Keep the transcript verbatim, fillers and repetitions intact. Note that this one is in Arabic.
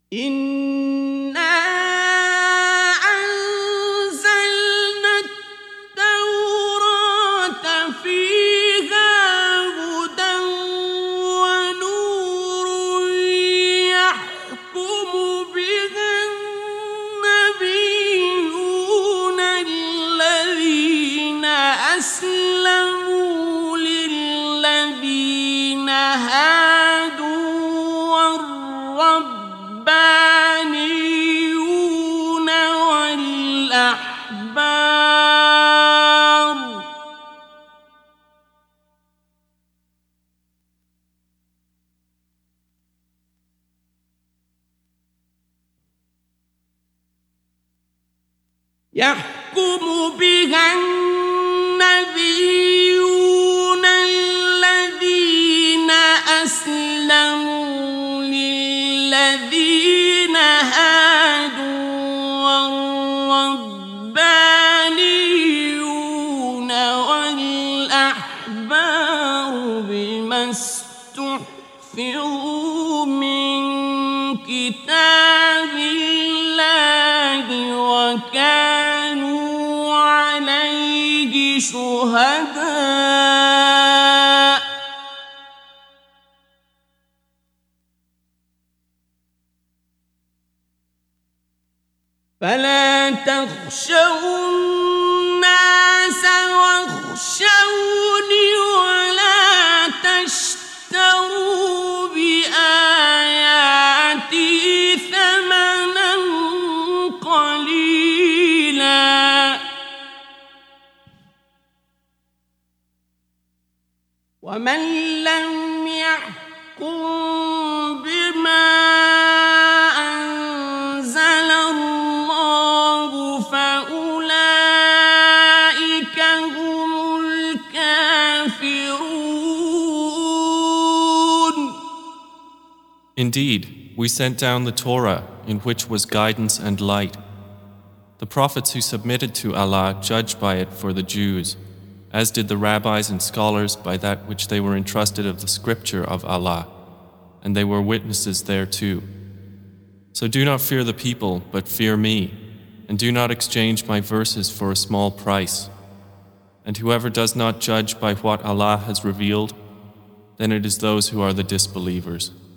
إنا أنزلنا التوراة فيها هدى ونور يحكم بها النبيون الذين أسلموا للذين هادوا والربانيون والأحبار يحكم بها النبيون الذين أسلموا للذين هادوا والربانيون والأحبار بما استحفظوا من كتاب الله وكانوا عليه شهداء فلا تخشوا الناس واخشوني ولا تشتروا بآياتي ثمنا قليلا ومن لم يحكم بما أنزل الله فأولئك هم الكافرون. Indeed, we sent down the Torah, in which was guidance and light. The prophets who submitted to Allah judged by it for the Jews, as did the rabbis and scholars by that which they were entrusted of the scripture of Allah, and they were witnesses thereto. So do not fear the people, but fear me, and do not exchange my verses for a small price. And whoever does not judge by what Allah has revealed, then it is those who are the disbelievers.